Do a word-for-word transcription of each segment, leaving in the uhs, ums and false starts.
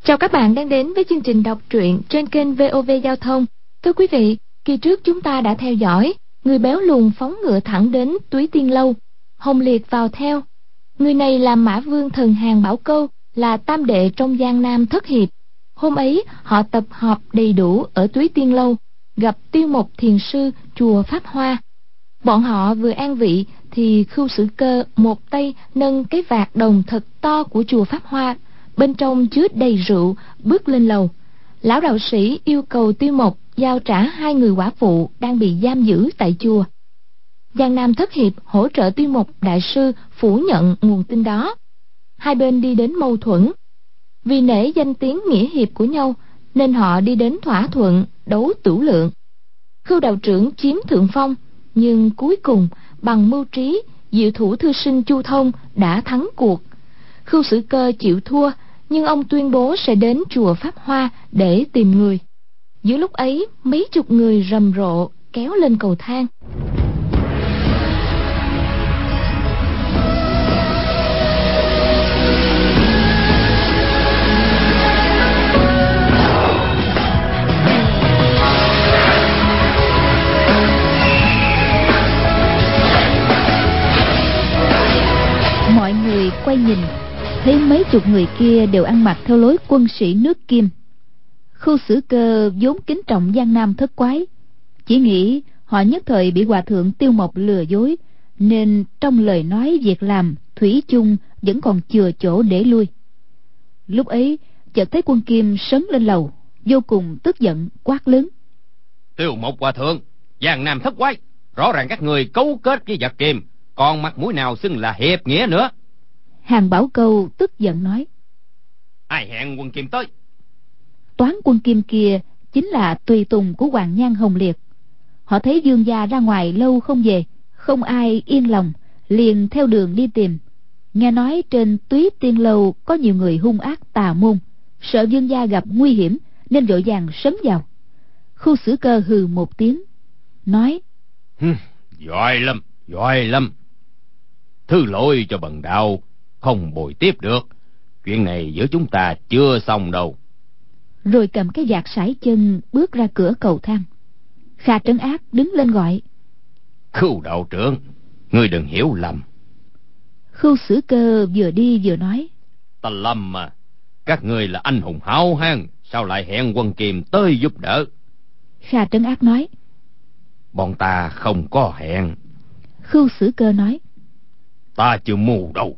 Chào các bạn đang đến với chương trình đọc truyện trên kênh vê o vê Giao thông. Thưa quý vị, kỳ trước chúng ta đã theo dõi người béo lùn phóng ngựa thẳng đến Túy Tiên Lâu. Hồng Liệt vào theo. Người này là Mã Vương Thần Hàng Bảo Câu, là tam đệ trong Giang Nam Thất Hiệp. Hôm ấy họ tập họp đầy đủ ở Túy Tiên Lâu, gặp Tiêu Mộc Thiền Sư chùa Pháp Hoa. Bọn họ vừa an vị thì Khưu Sử Cơ một tay nâng cái vạc đồng thật to của chùa Pháp Hoa, bên trong chứa đầy rượu, bước lên lầu. Lão đạo sĩ yêu cầu Tiêu Mộc giao trả hai người quả phụ đang bị giam giữ tại chùa. Giang Nam Thất Hiệp hỗ trợ Tiêu Mộc đại sư phủ nhận nguồn tin đó. Hai bên đi đến mâu thuẫn. Vì nể danh tiếng nghĩa hiệp của nhau nên họ đi đến thỏa thuận đấu tửu lượng. Khưu đạo trưởng chiếm thượng phong, nhưng cuối cùng bằng mưu trí, diệu thủ thư sinh Chu Thông đã thắng cuộc. Khưu Sử Cơ chịu thua, nhưng ông tuyên bố sẽ đến chùa Pháp Hoa để tìm người. Giữa lúc ấy, mấy chục người rầm rộ kéo lên cầu thang. Mọi người quay nhìn, thấy mấy chục người kia đều ăn mặc theo lối quân sĩ nước Kim. Khưu Sử Cơ vốn kính trọng Giang Nam Thất Quái, chỉ nghĩ họ nhất thời bị hòa thượng Tiêu Mộc lừa dối, nên trong lời nói việc làm thủy chung vẫn còn chừa chỗ để lui. Lúc ấy chợt thấy quân Kim sấn lên lầu, vô cùng tức giận quát lớn: Tiêu Mộc hòa thượng, Giang Nam Thất Quái, rõ ràng các người cấu kết với giặc Kim, còn mặt mũi nào xưng là hiệp nghĩa nữa? Hàng Bảo Câu tức giận nói: Ai hẹn quân Kim tới? Toán quân Kim kia chính là tùy tùng của Hoàng Nhan Hồng Liệt. Họ thấy Dương gia ra ngoài lâu không về, không ai yên lòng, liền theo đường đi tìm. Nghe nói trên Túy Tiên Lâu có nhiều người hung ác tà môn, sợ Dương gia gặp nguy hiểm nên vội vàng sấn vào. Khưu Sử Cơ hừ một tiếng, nói: Giỏi lắm, giỏi lắm. Thứ lỗi cho bần đạo, không bồi tiếp được. Chuyện này giữa chúng ta chưa xong đâu. Rồi cầm cái vạt sải chân bước ra cửa cầu thang. Kha Trấn Ác đứng lên gọi: Khưu đạo trưởng, ngươi đừng hiểu lầm. Khưu Sử Cơ vừa đi vừa nói: Ta lầm mà. Các ngươi là anh hùng háo hang, sao lại hẹn quân Kim tới giúp đỡ? Kha Trấn Ác nói: Bọn ta không có hẹn. Khưu Sử Cơ nói: Ta chưa mù đâu.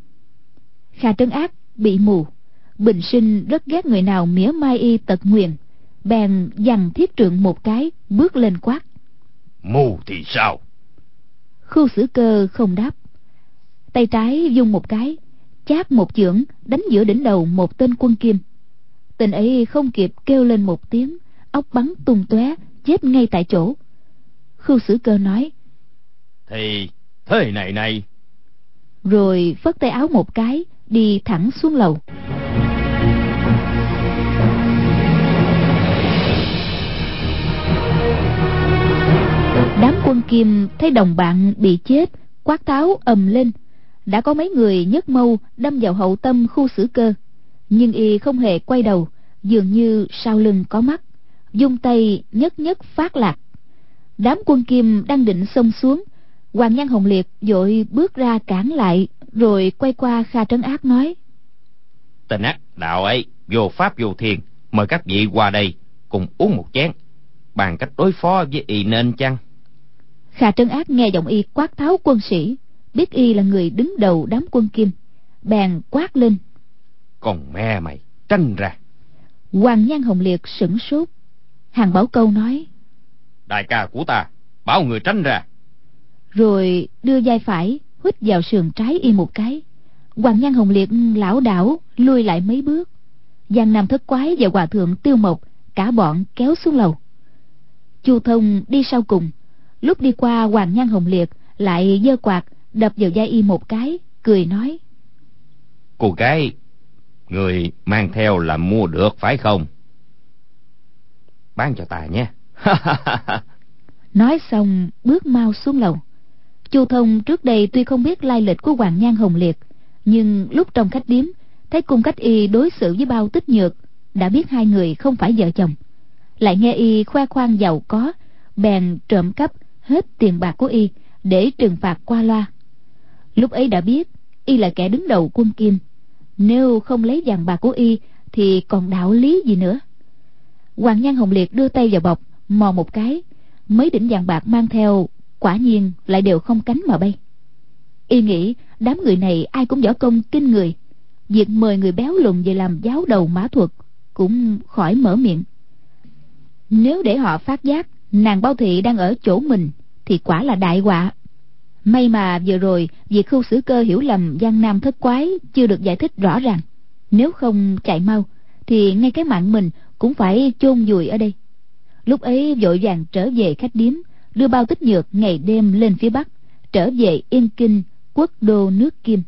Kha Trấn Ác bị mù, bình sinh rất ghét người nào mỉa mai y tật nguyền, bèn giằng thiết trượng một cái, bước lên quát: Mù thì sao? Khưu Sử Cơ không đáp, tay trái vung một cái, chát một chưởng đánh giữa đỉnh đầu một tên quân Kim. Tên ấy không kịp kêu lên một tiếng, óc bắn tung tóe, chết ngay tại chỗ. Khưu Sử Cơ nói: Thì thế này này. Rồi phất tay áo một cái, đi thẳng xuống lầu. Đám quân Kim thấy đồng bạn bị chết, quát tháo ầm lên. Đã có mấy người nhấc mâu đâm vào hậu tâm Khưu Sử Cơ, nhưng y không hề quay đầu, dường như sau lưng có mắt, vung tay nhất nhất phát lạc. Đám quân Kim đang định xông xuống, Hoàng Nhan Hồng Liệt vội bước ra cản lại, rồi quay qua Kha Trấn Ác nói: Tên ác đạo ấy vô pháp vô thiên, mời các vị qua đây cùng uống một chén, bàn cách đối phó với y nên chăng? Kha Trấn Ác nghe giọng y quát tháo quân sĩ, biết y là người đứng đầu đám quân Kim, bèn quát lên: Còn mẹ mày, tranh ra! Hoàng Nhan Hồng Liệt sửng sốt. Hàng Bảo Câu nói: Đại ca của ta, bảo người tránh ra. Rồi đưa vai phải huýt vào sườn trái y một cái. Hoàng Nhan Hồng Liệt lảo đảo lui lại mấy bước. Giang Nam Thất Quái và hòa thượng Tiêu Mộc cả bọn kéo xuống lầu. Chu Thông đi sau cùng, lúc đi qua Hoàng Nhan Hồng Liệt lại giơ quạt đập vào vai y một cái, cười nói: Cô gái, người mang theo là mua được phải không? Bán cho ta nhé. Nói xong bước mau xuống lầu. Chu Thông trước đây tuy không biết lai lịch của Hoàng Nhan Hồng Liệt, nhưng lúc trong khách điếm thấy cung cách y đối xử với Bao Tích Nhược, đã biết hai người không phải vợ chồng. Lại nghe y khoe khoang giàu có, bèn trộm cắp hết tiền bạc của y để trừng phạt qua loa. Lúc ấy đã biết y là kẻ đứng đầu quân Kim, nếu không lấy vàng bạc của y thì còn đạo lý gì nữa. Hoàng Nhan Hồng Liệt đưa tay vào bọc mò một cái, mấy đỉnh vàng bạc mang theo quả nhiên lại đều không cánh mà bay. Y nghĩ đám người này ai cũng võ công kinh người, việc mời người béo lùn về làm giáo đầu mã thuật cũng khỏi mở miệng. Nếu để họ phát giác nàng Bao Thị đang ở chỗ mình thì quả là đại họa. May mà vừa rồi việc Khưu Sử Cơ hiểu lầm Giang Nam thất quái chưa được giải thích rõ ràng, nếu không chạy mau thì ngay cái mạng mình cũng phải chôn vùi ở đây. Lúc ấy vội vàng trở về khách điếm, đưa Bao Tích Nhược ngày đêm lên phía bắc, trở về Yên Kinh, quốc đô nước Kim.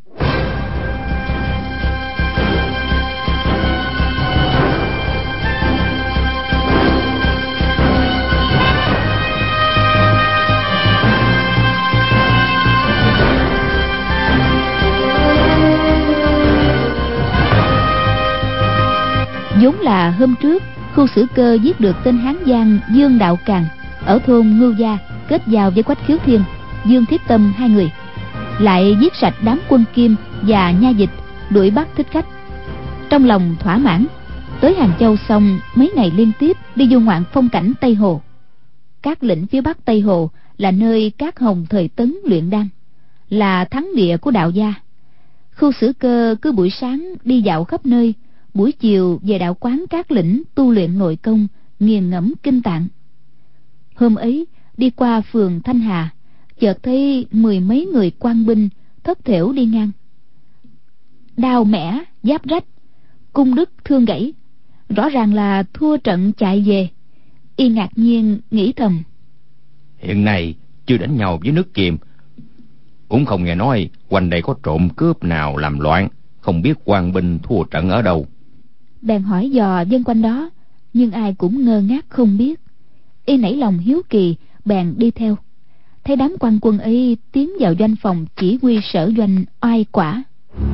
Vốn là hôm trước Khưu Sử Cơ giết được tên Hán Giang Dương Đạo Càn ở thôn Ngưu Gia, kết giao với Quách Khiếu Thiên, Dương Thiết Tâm hai người, lại giết sạch đám quân Kim và nha dịch, đuổi bắt thích khách. Trong lòng thỏa mãn, tới Hàng Châu xong mấy ngày liên tiếp đi du ngoạn phong cảnh Tây Hồ. Các lĩnh phía bắc Tây Hồ là nơi các hồng thời Tấn luyện đan, là thắng địa của đạo gia. Khưu Sử Cơ cứ buổi sáng đi dạo khắp nơi, buổi chiều về đạo quán các lĩnh tu luyện nội công, nghiền ngẫm kinh tạng. Hôm ấy đi qua phường Thanh Hà, chợt thấy mười mấy người quan binh thất thểu đi ngang, đao mẻ giáp rách, cung đức thương gãy, rõ ràng là thua trận chạy về. Y ngạc nhiên nghĩ thầm: hiện nay chưa đánh nhau với nước Kim, cũng không nghe nói quanh đây có trộm cướp nào làm loạn, không biết quan binh thua trận ở đâu. Bèn hỏi dò dân quanh đó, nhưng ai cũng ngơ ngác không biết. Y nảy lòng hiếu kỳ, bèn đi theo. Thấy đám quan quân ấy tiến vào doanh phòng chỉ huy sở doanh oai quả.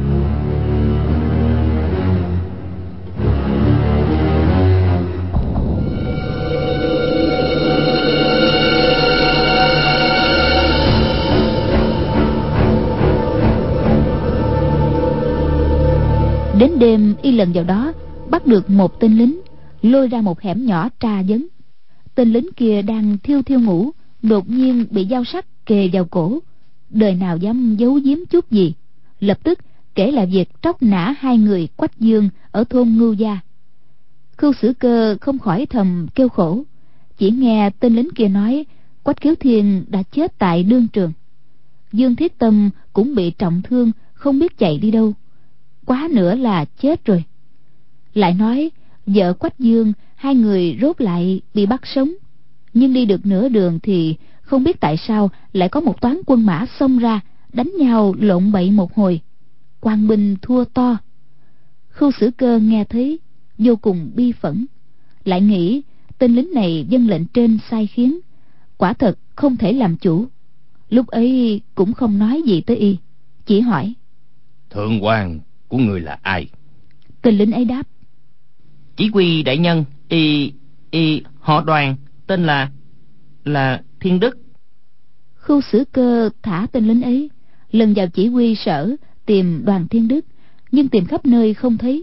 Đến đêm y lần vào đó, bắt được một tên lính, lôi ra một hẻm nhỏ tra vấn. Tên lính kia đang thiêu thiêu ngủ, đột nhiên bị dao sắc kề vào cổ, đời nào dám giấu giếm chút gì, lập tức kể lại việc tróc nã hai người Quách Dương ở thôn Ngưu Gia. Khưu Sử Cơ không khỏi thầm kêu khổ, chỉ nghe tên lính kia nói Quách Khiếu Thiên đã chết tại đương trường, Dương Thiết Tâm cũng bị trọng thương, không biết chạy đi đâu, quá nữa là chết rồi. Lại nói vợ Quách Dương hai người rốt lại bị bắt sống, nhưng đi được nửa đường thì không biết tại sao lại có một toán quân mã xông ra đánh nhau lộn bậy một hồi, quan binh thua to. Khưu Sử Cơ nghe thấy vô cùng bi phẫn, lại nghĩ tên lính này vâng lệnh trên sai khiến, quả thật không thể làm chủ. Lúc ấy cũng không nói gì tới y, chỉ hỏi: thượng quan của người là ai? Tên lính ấy đáp: chỉ huy đại nhân, y y họ Đoàn, tên là là Thiên Đức. Khưu Sử Cơ thả tên lính ấy, lần vào chỉ huy sở tìm Đoàn Thiên Đức, nhưng tìm khắp nơi không thấy.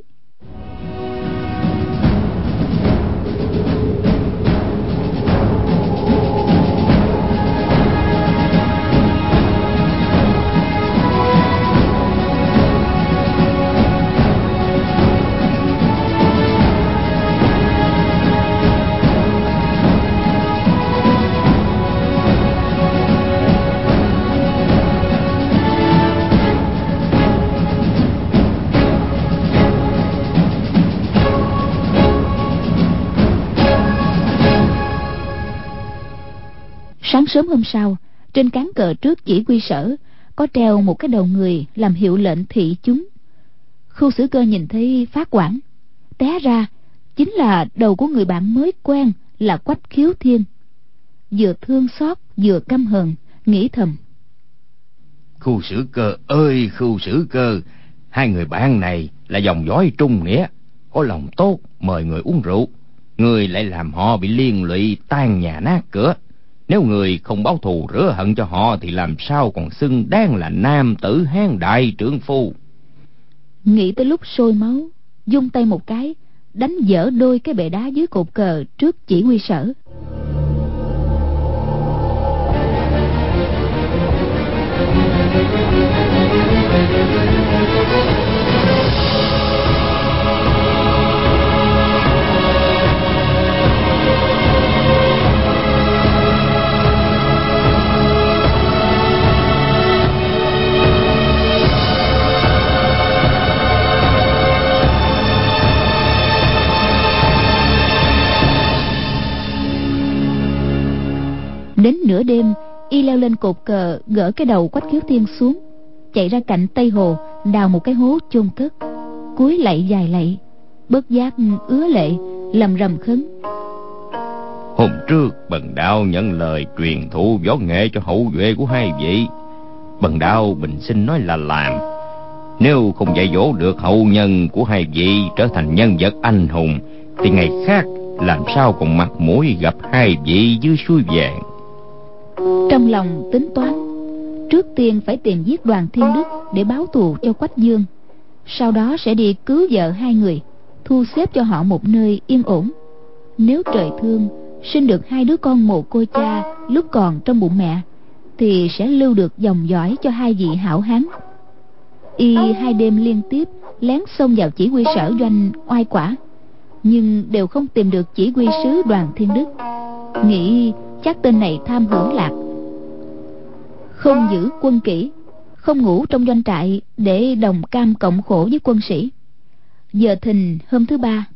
Sáng sớm hôm sau, trên cán cờ trước chỉ huy sở có treo một cái đầu người làm hiệu lệnh thị chúng. Khưu Sử Cơ nhìn thấy phát hoảng, té ra chính là đầu của người bạn mới quen là Quách Khiếu Thiên. Vừa thương xót vừa căm hờn, nghĩ thầm: Khưu Sử Cơ ơi Khưu Sử Cơ, hai người bạn này là dòng dõi trung nghĩa, có lòng tốt mời người uống rượu, người lại làm họ bị liên lụy tan nhà nát cửa. Nếu người không báo thù rửa hận cho họ thì làm sao còn xưng đáng là nam tử hán đại trượng phu. Nghĩ tới lúc sôi máu, vung tay một cái đánh vỡ đôi cái bệ đá dưới cột cờ trước chỉ huy sở. Đến nửa đêm, y leo lên cột cờ, gỡ cái đầu Quách Khiếu Thiên xuống, chạy ra cạnh Tây Hồ, đào một cái hố chôn cất, cúi lạy dài lạy, bất giác ứa lệ, lầm rầm khấn. Hôm trước Bần Đạo nhận lời truyền thụ võ nghệ cho hậu duệ của hai vị. Bần Đạo bình sinh nói là làm. Nếu không dạy dỗ được hậu nhân của hai vị trở thành nhân vật anh hùng, thì ngày khác làm sao còn mặt mũi gặp hai vị dưới suối vàng. Trong lòng tính toán, trước tiên phải tìm giết Đoàn Thiên Đức để báo thù cho Quách Dương, sau đó sẽ đi cứu vợ hai người, thu xếp cho họ một nơi yên ổn. Nếu trời thương sinh được hai đứa con mồ côi cha lúc còn trong bụng mẹ, thì sẽ lưu được dòng dõi cho hai vị hảo hán. Y hai đêm liên tiếp lén xông vào chỉ huy sở doanh oai quả, nhưng đều không tìm được chỉ huy sứ Đoàn Thiên Đức. Nghĩ chắc tên này tham hưởng lạc, không giữ quân kỷ, không ngủ trong doanh trại để đồng cam cộng khổ với quân sĩ. Giờ thìn hôm thứ ba,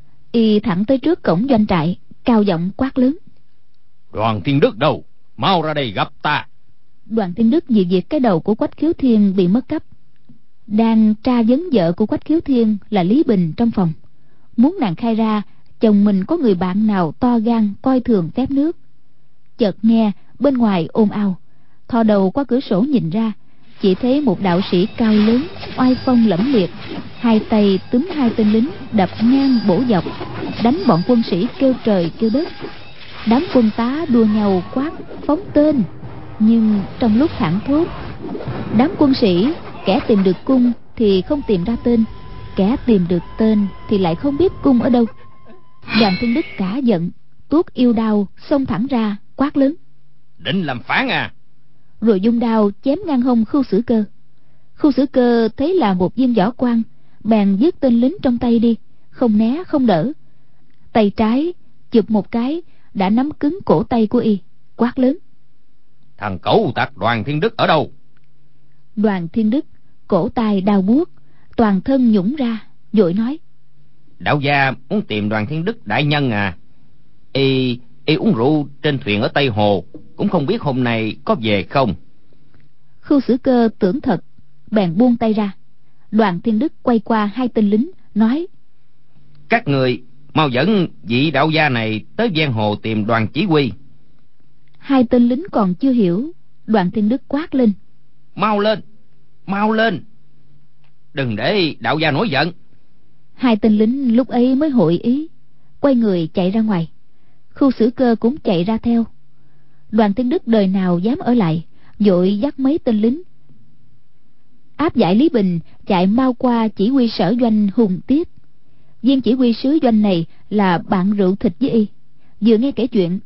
y thẳng tới trước cổng doanh trại, cao giọng quát lớn: Đoàn Thiên Đức đâu? Mau ra đây gặp ta. Đoàn Thiên Đức vì việc cái đầu của Quách Khiếu Thiên bị mất cắp, đang tra vấn vợ của Quách Khiếu Thiên là Lý Bình trong phòng, muốn nàng khai ra chồng mình có người bạn nào to gan coi thường phép nước. Chợt nghe bên ngoài ồn ào, thò đầu qua cửa sổ nhìn ra, chỉ thấy một đạo sĩ cao lớn oai phong lẫm liệt, hai tay túm hai tên lính đập ngang bổ dọc, đánh bọn quân sĩ kêu trời kêu đất. Đám quân tá đua nhau quát phóng tên, nhưng trong lúc thảng thốt, đám quân sĩ kẻ tìm được cung thì không tìm ra tên, kẻ tìm được tên thì lại không biết cung ở đâu. Đoàn Thiên Đức cả giận, tuốt yêu đao xông thẳng ra quát lớn: Định làm phản à? Rồi dung đao chém ngang hông Khưu Sử Cơ. Khưu Sử Cơ thấy là một viên võ quan, bèn giết tên lính trong tay đi, không né không đỡ. Tay trái chụp một cái đã nắm cứng cổ tay của y, quát lớn: Thằng cẩu tặc Đoàn Thiên Đức ở đâu? Đoàn Thiên Đức cổ tay đau buốt, toàn thân nhũng ra, vội nói: Đạo gia muốn tìm Đoàn Thiên Đức đại nhân à? Y y uống rượu trên thuyền ở Tây Hồ, cũng không biết hôm nay có về không. Khưu Sử Cơ tưởng thật, bèn buông tay ra. Đoàn Thiên Đức quay qua hai tên lính nói: Các người mau dẫn vị đạo gia này tới giang hồ tìm Đoàn chỉ huy. Hai tên lính còn chưa hiểu, Đoàn Thiên Đức quát lên: Mau lên, mau lên, đừng để đạo gia nổi giận. Hai tên lính lúc ấy mới hội ý, quay người chạy ra ngoài. Khưu Sử Cơ cũng chạy ra theo. Đoàn Thiên Đức đời nào dám ở lại, vội dắt mấy tên lính áp giải Lý Bình chạy mau qua chỉ huy sở doanh Hùng Tiết. Viên chỉ huy sứ doanh này là bạn rượu thịt với y, vừa nghe kể chuyện,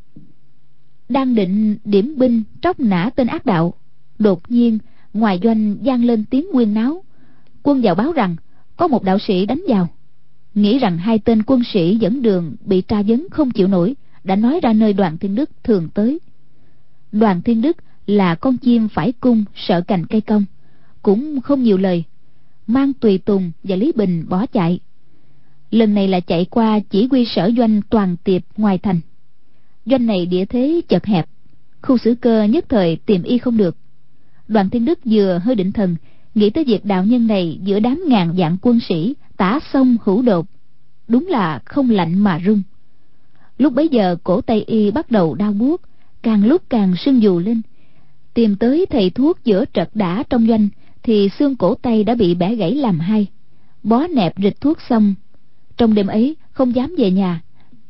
đang định điểm binh tróc nã tên ác đạo, đột nhiên ngoài doanh vang lên tiếng huyên náo. Quân vào báo rằng có một đạo sĩ đánh vào. Nghĩ rằng hai tên quân sĩ dẫn đường bị tra vấn không chịu nổi, đã nói ra nơi Đoàn Thiên Đức thường tới. Đoàn Thiên Đức là con chim phải cung sợ cành cây cong, cũng không nhiều lời, mang tùy tùng và Lý Bình bỏ chạy. Lần này là chạy qua chỉ huy sở doanh Toàn Tiệp ngoài thành. Doanh này địa thế chật hẹp, Khưu Sử Cơ nhất thời tìm y không được. Đoàn Thiên Đức vừa hơi định thần, nghĩ tới việc đạo nhân này giữa đám ngàn vạn quân sĩ tả sông hữu đột, đúng là không lạnh mà run. Lúc bấy giờ cổ tay y bắt đầu đau buốt, càng lúc càng sưng vù lên. Tìm tới thầy thuốc giữa trật đả trong doanh thì xương cổ tay đã bị bẻ gãy làm hai, bó nẹp rịch thuốc xong, trong đêm ấy không dám về nhà,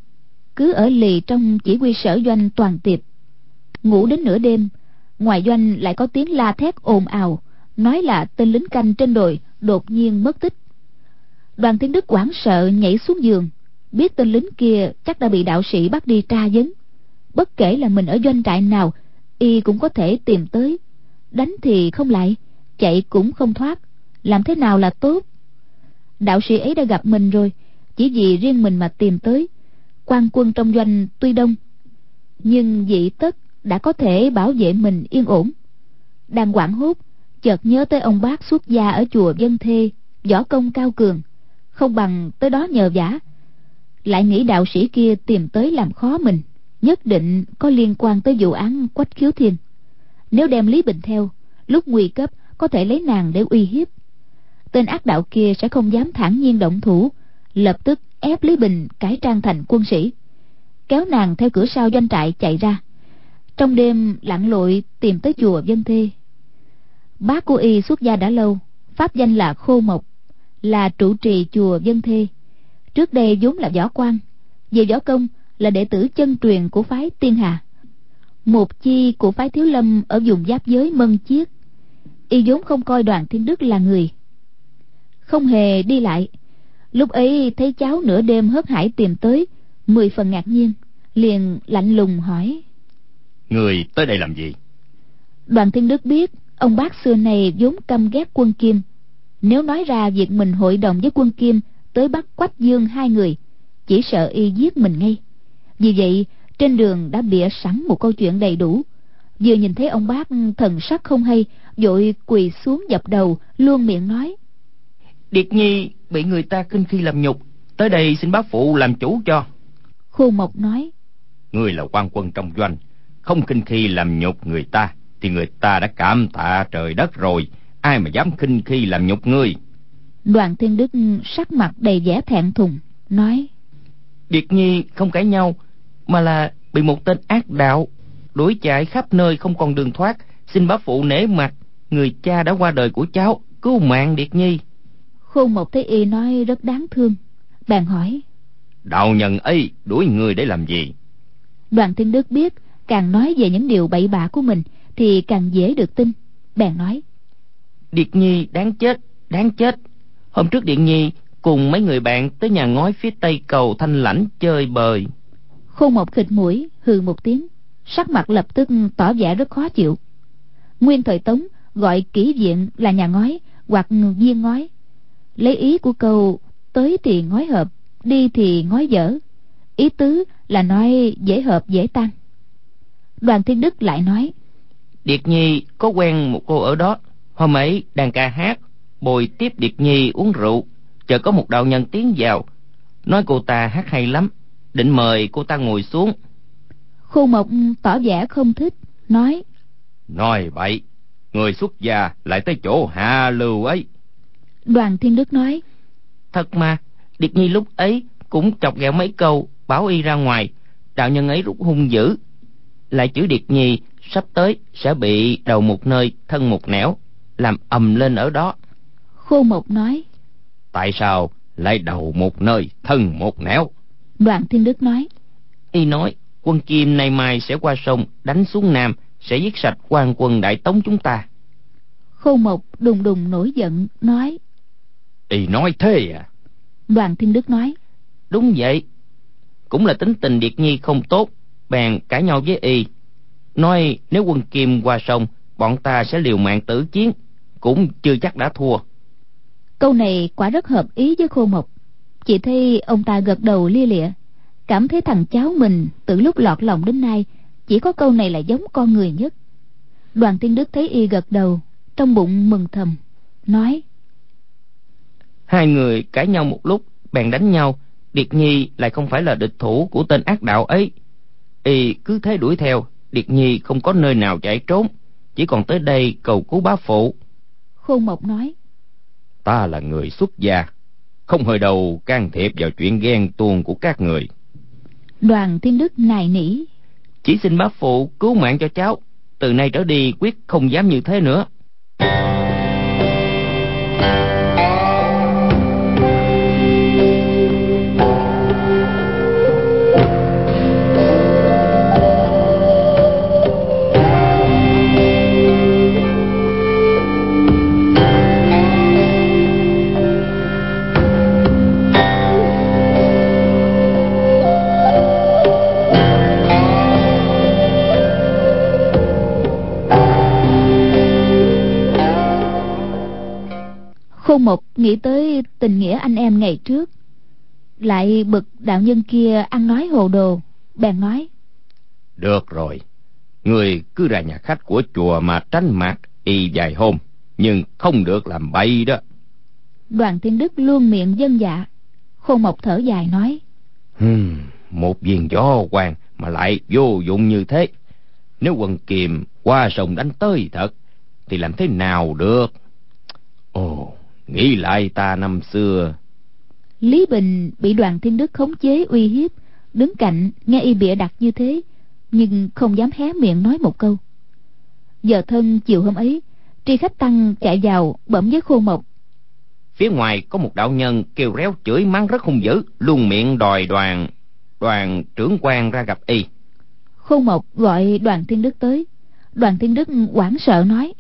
cứ ở lì trong chỉ huy sở doanh toàn tiệp. Ngủ đến nửa đêm, ngoài doanh lại có tiếng la thét ồn ào, nói là tên lính canh trên đồi đột nhiên mất tích. Đoàn Thiên Đức hoảng sợ nhảy xuống giường, biết tên lính kia chắc đã bị đạo sĩ bắt đi tra vấn. Bất kể là mình ở doanh trại nào, y cũng có thể tìm tới. Đánh thì không lại, chạy cũng không thoát, làm thế nào là tốt? Đạo sĩ ấy đã gặp mình rồi, chỉ vì riêng mình mà tìm tới. Quan quân trong doanh tuy đông, nhưng dị tất đã có thể bảo vệ mình yên ổn. Đang hoảng hốt, chợt nhớ tới ông bác xuất gia ở chùa Vân Thê, võ công cao cường, không bằng tới đó nhờ vả. Lại nghĩ đạo sĩ kia tìm tới làm khó mình, nhất định có liên quan tới vụ án Quách Khiếu Thiên. Nếu đem Lý Bình theo, lúc nguy cấp có thể lấy nàng để uy hiếp. Tên ác đạo kia sẽ không dám thản nhiên động thủ, lập tức ép Lý Bình cải trang thành quân sĩ, kéo nàng theo cửa sau doanh trại chạy ra. Trong đêm lặn lội tìm tới chùa Vân Thê. Bác của y xuất gia đã lâu, pháp danh là Khô Mộc, là trụ trì chùa Vân Thê. Trước đây vốn là võ quan, về võ công là đệ tử chân truyền của phái Tiên Hà, một chi của phái Thiếu Lâm ở vùng giáp giới Mân Chiết. Y vốn không coi Đoàn Thiên Đức là người, không hề đi lại. Lúc ấy thấy cháu nửa đêm hớt hải tìm tới, mười phần ngạc nhiên, liền lạnh lùng hỏi: Người tới đây làm gì? Đoàn Thiên Đức biết ông bác xưa này vốn căm ghét Quân Kim, nếu nói ra việc mình hội đồng với Quân Kim tới bắt Quách Dương hai người, chỉ sợ y giết mình ngay. Vì vậy trên đường đã bịa sẵn một câu chuyện đầy đủ. Vừa nhìn thấy ông bác thần sắc không hay, vội quỳ xuống dập đầu, luôn miệng nói: Điệt Nhi bị người ta khinh khi làm nhục, tới đây xin bá phụ làm chủ cho. Khô Mộc nói: Ngươi là quan quân trong doanh, không khinh khi làm nhục người ta thì người ta đã cảm tạ trời đất rồi, ai mà dám khinh khi làm nhục ngươi? Đoàn Thiên Đức sắc mặt đầy vẻ thẹn thùng, nói: Điệt Nhi không cãi nhau, mà là bị một tên ác đạo đuổi chạy khắp nơi không còn đường thoát. Xin bá phụ nể mặt người cha đã qua đời của cháu, cứu mạng Điệt Nhi. Khô Mộc thấy y nói rất đáng thương, bèn hỏi: Đạo nhân ấy đuổi người để làm gì? Đoàn Thiên Đức biết càng nói về những điều bậy bạ của mình thì càng dễ được tin, bèn nói: Điệt Nhi đáng chết, đáng chết. Hôm trước Điệt Nhi cùng mấy người bạn tới nhà ngói phía tây cầu Thanh Lãnh chơi bời. Khô Mộc khịt mũi hừ một tiếng, sắc mặt lập tức tỏ vẻ rất khó chịu. Nguyên thời Tống gọi kỹ viện là nhà ngói hoặc viên ngói, lấy ý của câu tới thì ngói hợp, đi thì ngói dở, ý tứ là nói dễ hợp dễ tan. Đoàn Thiên Đức lại nói: Điệt Nhi có quen một cô ở đó, hôm ấy đang ca hát, bồi tiếp Điệt Nhi uống rượu, chợt có một đạo nhân tiến vào, nói cô ta hát hay lắm, định mời cô ta ngồi xuống. Khô Mộc tỏ vẻ không thích, nói: Nói vậy, người xuất gia lại tới chỗ hạ lưu ấy. Đoàn Thiên Đức nói: Thật mà, Điệt Nhi lúc ấy cũng chọc ghẹo mấy câu, bảo y ra ngoài. Đạo nhân ấy rút hung dữ, lại chửi Điệt Nhi sắp tới sẽ bị đầu một nơi thân một nẻo, làm ầm lên ở đó. Khô Mộc nói: Tại sao lại đầu một nơi thân một nẻo? Đoàn Thiên Đức nói: Y nói Quân Kim nay mai sẽ qua sông đánh xuống Nam, sẽ giết sạch quan quân Đại Tống chúng ta. Khô Mộc đùng đùng nổi giận, nói: Y nói thế à? Đoàn Thiên Đức nói: Đúng vậy, cũng là tính tình Điệt Nhi không tốt, bèn cãi nhau với y, nói nếu Quân Kim qua sông, bọn ta sẽ liều mạng tử chiến, cũng chưa chắc đã thua. Câu này quả rất hợp ý với Khô Mộc. Chỉ thấy ông ta gật đầu lia lịa, cảm thấy thằng cháu mình từ lúc lọt lòng đến nay chỉ có câu này là giống con người nhất. Đoàn Thiên Đức thấy y gật đầu, trong bụng mừng thầm, nói: Hai người cãi nhau một lúc bèn đánh nhau, Điệt Nhi lại không phải là địch thủ của tên ác đạo ấy. Y cứ thế đuổi theo, Điệt Nhi không có nơi nào chạy trốn, chỉ còn tới đây cầu cứu bá phụ. Khô Mộc nói: Ta là người xuất gia, không hồi đầu can thiệp vào chuyện ghen tuông của các người. Đoàn Thiên Đức nài nỉ: Chỉ xin bá phụ cứu mạng cho cháu, từ nay trở đi quyết không dám như thế nữa. Khôn Mộc nghĩ tới tình nghĩa anh em ngày trước, lại bực đạo nhân kia ăn nói hồ đồ, bèn nói: Được rồi, người cứ ra nhà khách của chùa mà tránh mặt y vài hôm, nhưng không được làm bậy đó. Đoàn Thiên Đức luôn miệng vâng dạ. Khôn Mộc thở dài nói: Hmm, một viên gió quang mà lại vô dụng như thế. Nếu Quân Kiềm qua sông đánh tới thật thì làm thế nào được? Ồ, nghĩ lại ta năm xưa. Lý Bình bị Đoàn Thiên Đức khống chế uy hiếp, đứng cạnh nghe y bịa đặt như thế, nhưng không dám hé miệng nói một câu. Giờ thân chiều hôm ấy, Tri Khách Tăng chạy vào bẩm với Khôn Mộc: Phía ngoài có một đạo nhân kêu réo chửi mắng rất hung dữ, luôn miệng đòi đoàn đoàn trưởng quan ra gặp y. Khôn Mộc gọi Đoàn Thiên Đức tới. Đoàn Thiên Đức hoảng sợ nói: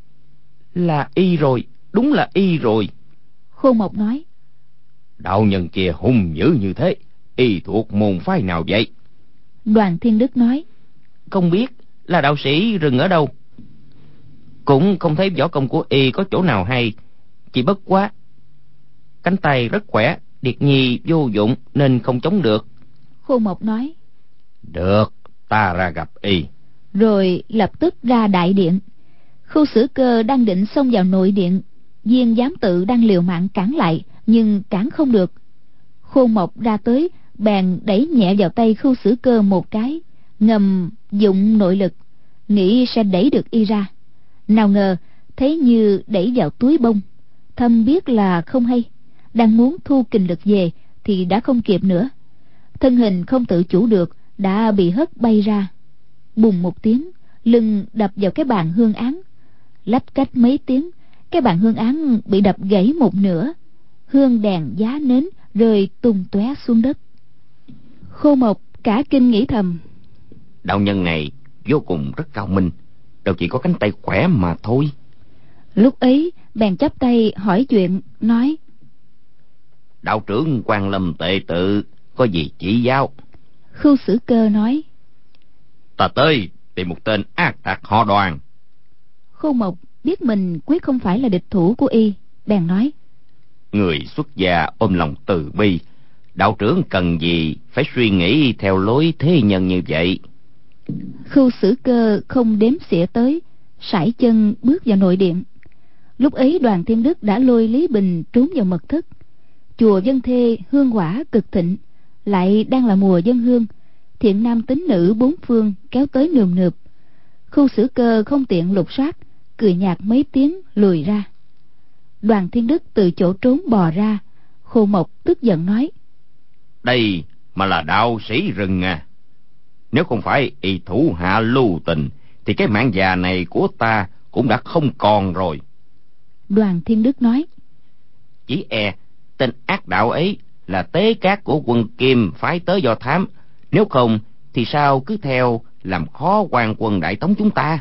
Là y rồi, đúng là y rồi. Khôn Mộc nói: Đạo nhân kia hung dữ như thế, y thuộc môn phái nào vậy? Đoàn Thiên Đức nói: Không biết. Là đạo sĩ rừng ở đâu? Cũng không thấy võ công của y có chỗ nào hay, chỉ bất quá cánh tay rất khỏe, Điệt Nhi vô dụng nên không chống được. Khôn Mộc nói: Được, ta ra gặp y. Rồi lập tức ra đại điện. Khu Xử Cơ đang định xông vào nội điện, Viên Giám Tự đang liều mạng cản lại, nhưng cản không được. Khôn Mộc ra tới, bèn đẩy nhẹ vào tay Khu Xử Cơ một cái, ngầm dụng nội lực, nghĩ sẽ đẩy được y ra. Nào ngờ thấy như đẩy vào túi bông. Thâm biết là không hay, đang muốn thu kình lực về thì đã không kịp nữa. Thân hình không tự chủ được, đã bị hất bay ra. Bùng một tiếng, lưng đập vào cái bàn hương án. Lách cách mấy tiếng, cái bàn hương án bị đập gãy một nửa, hương đèn giá nến rơi tung tóe xuống đất. Khôn Mộc cả kinh nghĩ thầm: Đạo nhân này vô cùng rất cao minh, đâu chỉ có cánh tay khỏe mà thôi. Lúc ấy bèn chắp tay hỏi chuyện, nói: Đạo trưởng Quan Lâm Tệ Tự có gì chỉ giáo? Khưu Xử Cơ nói: Ta tới tìm một tên ác tặc họ Đoàn. Khôn Mộc biết mình quyết không phải là địch thủ của y, bèn nói: Người xuất gia ôm lòng từ bi, đạo trưởng cần gì phải suy nghĩ theo lối thế nhân như vậy? Khưu Xử Cơ không đếm xỉa tới, sải chân bước vào nội điện. Lúc ấy Đoàn Thiên Đức đã lôi Lý Bình trốn vào mật thất. Chùa Vân Thê hương hỏa cực thịnh, lại đang là mùa dân hương, thiện nam tín nữ bốn phương kéo tới nườm nượp. Khưu Xử Cơ không tiện lục soát, cười nhạt mấy tiếng lùi ra. Đoàn Thiên Đức từ chỗ trốn bò ra. Khôn Mộc tức giận nói: Đây mà là đạo sĩ rừng à? Nếu không phải y thủ hạ lưu tình thì cái mạng già này của ta cũng đã không còn rồi. Đoàn Thiên Đức nói: Chỉ e tên ác đạo ấy là tế cát của Quân Kim phái tới do thám, nếu không thì sao cứ theo làm khó quan quân Đại Tống chúng ta.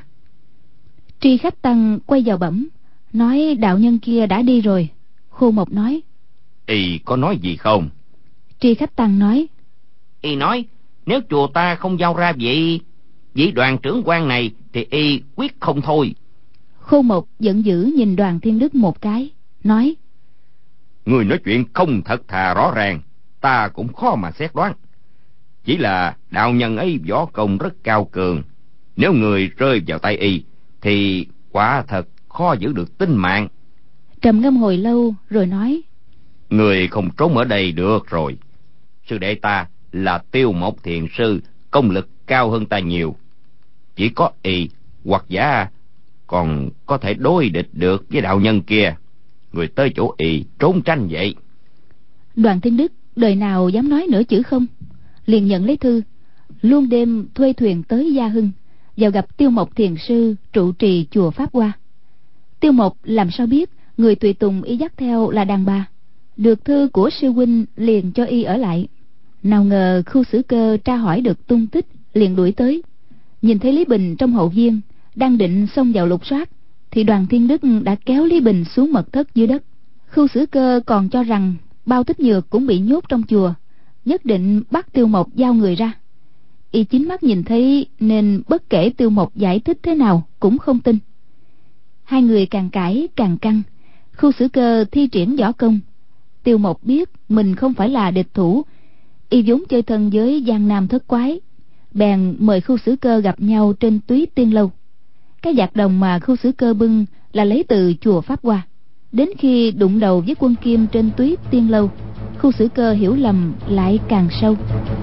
Tri Khách Tăng quay vào bẩm, nói đạo nhân kia đã đi rồi. Khôn Mộc nói: Y có nói gì không? Tri Khách Tăng nói: Y nói nếu chùa ta không giao ra vị vị đoàn trưởng quan này thì y quyết không thôi. Khôn Mộc giận dữ nhìn Đoàn Thiên Đức một cái, nói: Người nói chuyện không thật thà rõ ràng, ta cũng khó mà xét đoán. Chỉ là đạo nhân ấy võ công rất cao cường, nếu người rơi vào tay y thì quả thật khó giữ được tính mạng. Trầm ngâm hồi lâu rồi nói: Người không trốn ở đây được rồi. Sư đệ ta là Tiêu Mộc Thiền Sư, công lực cao hơn ta nhiều. Chỉ có y hoặc giả còn có thể đối địch được với đạo nhân kia. Người tới chỗ y trốn tranh vậy. Đoàn Thiên Đức đời nào dám nói nửa chữ không, liền nhận lấy thư, luôn đêm thuê thuyền tới Gia Hưng, vào gặp Tiêu Mộc Thiền Sư trụ trì chùa Pháp Hoa. Tiêu Mộc làm sao biết người tùy tùng y dắt theo là đàn bà. Được thư của sư huynh liền cho y ở lại. Nào ngờ Khưu Xử Cơ tra hỏi được tung tích, liền đuổi tới. Nhìn thấy Lý Bình trong hậu viên đang định xông vào lục soát, thì Đoàn Thiên Đức đã kéo Lý Bình xuống mật thất dưới đất. Khưu Xử Cơ còn cho rằng Bao Tích Nhược cũng bị nhốt trong chùa, nhất định bắt Tiêu Mộc giao người ra. Y chính mắt nhìn thấy nên bất kể Tiêu Mộc giải thích thế nào cũng không tin. Hai người càng cãi càng căng. Khu Xử Cơ thi triển võ công. Tiêu Mộc biết mình không phải là địch thủ, y vốn chơi thân với Giang Nam Thất Quái, bèn mời Khu Xử Cơ gặp nhau trên Túy Tiên Lâu. Cái dạc đồng mà Khu Xử Cơ bưng là lấy từ chùa Pháp Hoa. Đến khi đụng đầu với quân Kim trên Túy Tiên Lâu, Khu Xử Cơ hiểu lầm lại càng sâu.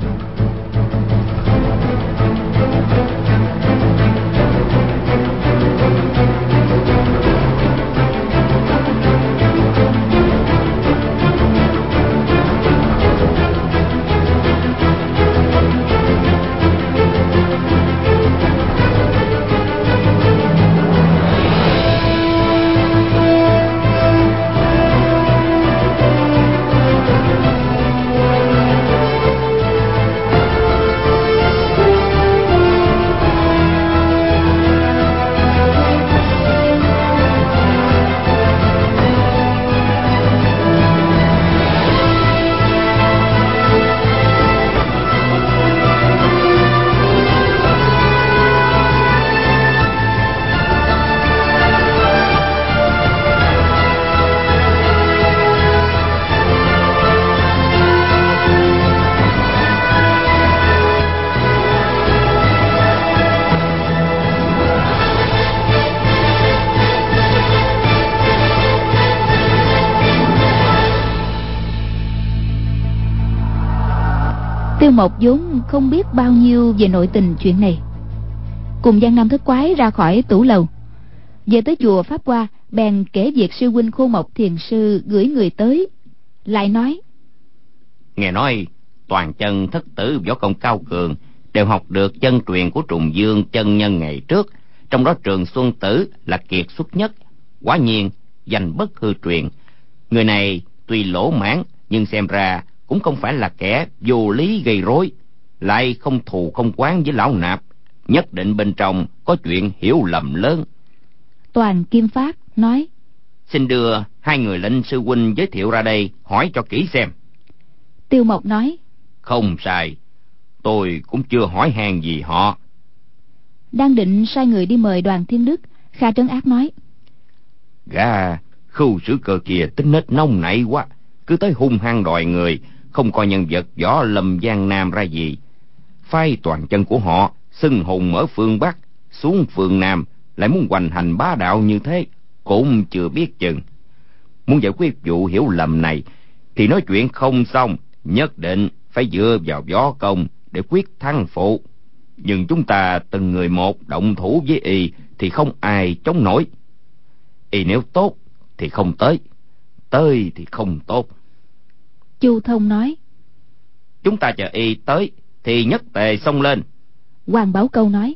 Tiêu Mộc vốn không biết bao nhiêu về nội tình chuyện này, cùng Giang Nam Thất Quái ra khỏi tủ lầu, về tới chùa Pháp Hoa, bèn kể việc sư huynh Khô Mộc thiền sư gửi người tới, lại nói: Nghe nói toàn chân thất tử võ công cao cường đều học được chân truyền của Trùng Dương chân nhân ngày trước, trong đó Trường Xuân Tử là kiệt xuất nhất, quả nhiên danh bất hư truyền. Người này tuy lỗ mãn nhưng xem ra cũng không phải là kẻ vô lý gây rối, lại không thù không oán với lão nạp, nhất định bên trong có chuyện hiểu lầm lớn. Toàn Kim Phát nói: Xin đưa hai người lệnh sư huynh giới thiệu ra đây hỏi cho kỹ xem. Tiêu Mộc nói: Không sai, tôi cũng chưa hỏi han gì họ. Đang định sai người đi mời Đoàn Thiên Đức, Kha Trấn Ác nói: Gà Khu Xử Cơ kia tính nết nông nảy quá, cứ tới hung hăng đòi người, không coi nhân vật võ lâm Giang Nam ra gì. Phái toàn chân của họ xưng hùng ở phương Bắc, xuống phương Nam lại muốn hoành hành bá đạo như thế, cũng chưa biết chừng. Muốn giải quyết vụ hiểu lầm này thì nói chuyện không xong, nhất định phải dựa vào võ công để quyết thắng phụ. Nhưng chúng ta từng người một động thủ với y thì không ai chống nổi. Y nếu tốt thì không tới, tới thì không tốt. Chu Thông nói: Chúng ta chờ y tới thì nhất tề xông lên. Hoàng Bảo Câu nói: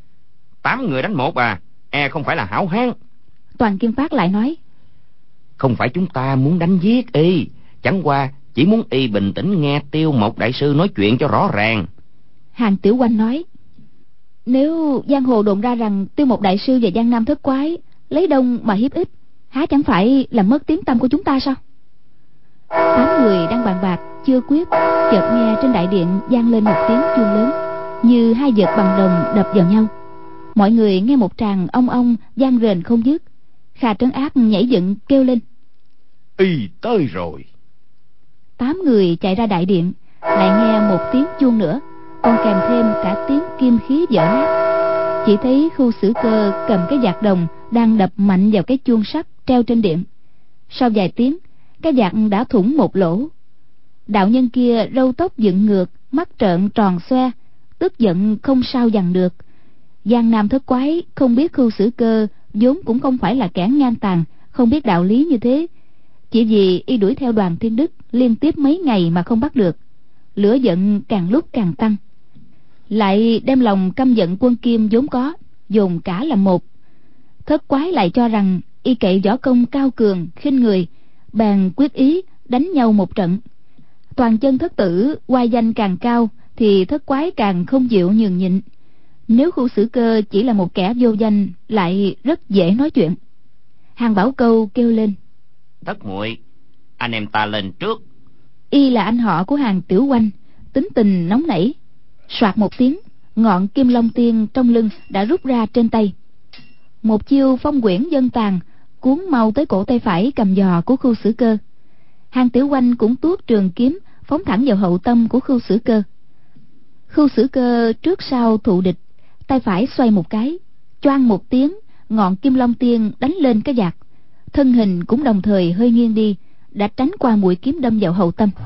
Tám người đánh một à, e không phải là hảo hán. Toàn Kim Phát lại nói: Không phải chúng ta muốn đánh giết y, chẳng qua chỉ muốn y bình tĩnh nghe Tiêu Mộc đại sư nói chuyện cho rõ ràng. Hàng Tiểu Oanh nói: Nếu giang hồ đồn ra rằng Tiêu Mộc đại sư và Giang Nam Thất Quái lấy đông mà hiếp ít, há chẳng phải làm mất tiếng tăm của chúng ta sao? Tám người đang bàn bạc chưa quyết, chợt nghe trên đại điện vang lên một tiếng chuông lớn, như hai vật bằng đồng đập vào nhau. Mọi người nghe một tràng ong ong vang rền không dứt. Kha Trấn Ác nhảy dựng kêu lên: Y tới rồi. Tám người chạy ra đại điện, lại nghe một tiếng chuông nữa, còn kèm thêm cả tiếng kim khí vỡ nát. Chỉ thấy Khu Xử Cơ cầm cái vạc đồng đang đập mạnh vào cái chuông sắt treo trên điện. Sau vài tiếng, cái vạc đã thủng một lỗ. Đạo nhân kia râu tóc dựng ngược, mắt trợn tròn xoe, tức giận không sao dằn được. Giang Nam Thất Quái không biết Khu Xử Cơ vốn cũng không phải là kẻ ngang tàn, không biết đạo lý như thế. Chỉ vì y đuổi theo Đoàn Thiên Đức liên tiếp mấy ngày mà không bắt được, lửa giận càng lúc càng tăng, lại đem lòng căm giận quân Kim vốn có dồn cả làm một. Thất Quái lại cho rằng y cậy võ công cao cường khinh người, bèn quyết ý đánh nhau một trận. Toàn chân thất tử oai danh càng cao thì Thất Quái càng không chịu nhường nhịn. Nếu Khu Xử Cơ chỉ là một kẻ vô danh, lại rất dễ nói chuyện. Hàng Bảo Câu kêu lên: Thất muội, anh em ta lên trước. Y là anh họ của Hàng Tiểu Oanh, tính tình nóng nảy. Soạt một tiếng, ngọn Kim Long Tiên trong lưng đã rút ra trên tay. Một chiêu phong quyển dân tàn, cuốn mau tới cổ tay phải cầm giò của Khưu Xử Cơ. Hàn Tiểu Oanh cũng tuốt trường kiếm phóng thẳng vào hậu tâm của Khưu Xử Cơ. Khưu Xử Cơ trước sau thụ địch, tay phải xoay một cái, choang một tiếng, ngọn Kim Long Tiên đánh lên cái vạt, thân hình cũng đồng thời hơi nghiêng đi, đã tránh qua mũi kiếm đâm vào hậu tâm.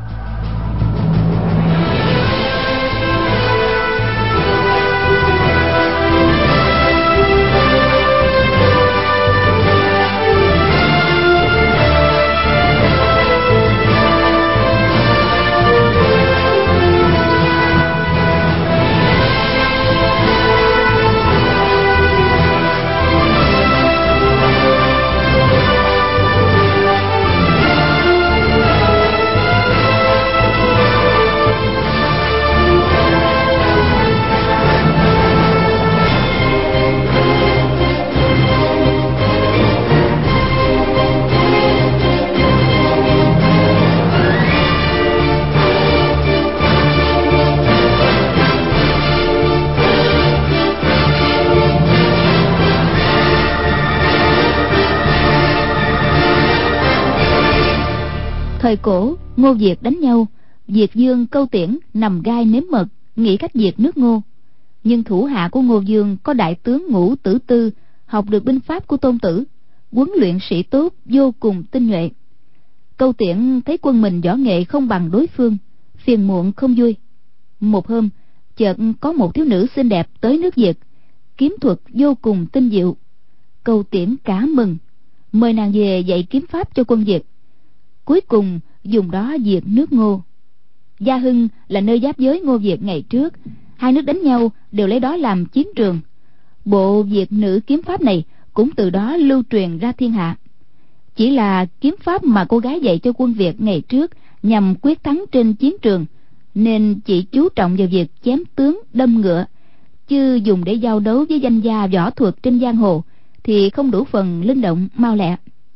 Thời cổ Ngô Việt đánh nhau, Việt Dương Câu Tiễn nằm gai nếm mật, nghĩ cách diệt nước Ngô. Nhưng thủ hạ của Ngô Dương có đại tướng Ngũ Tử Tư, học được binh pháp của Tôn Tử, huấn luyện sĩ tốt, vô cùng tinh nhuệ. Câu Tiễn thấy quân mình võ nghệ không bằng đối phương, phiền muộn không vui. Một hôm chợt có một thiếu nữ xinh đẹp tới nước Việt, kiếm thuật vô cùng tinh diệu. Câu Tiễn cả mừng, mời nàng về dạy kiếm pháp cho quân Việt, cuối cùng dùng đó diệt nước Ngô. Gia Hưng là nơi giáp giới Ngô Việt ngày trước, hai nước đánh nhau đều lấy đó làm chiến trường. Bộ Việt nữ kiếm pháp này cũng từ đó lưu truyền ra thiên hạ. Chỉ là kiếm pháp mà cô gái dạy cho quân Việt ngày trước nhằm quyết thắng trên chiến trường, nên chỉ chú trọng vào việc chém tướng đâm ngựa, chứ dùng để giao đấu với danh gia võ thuật trên giang hồ thì không đủ phần linh động mau lẹ.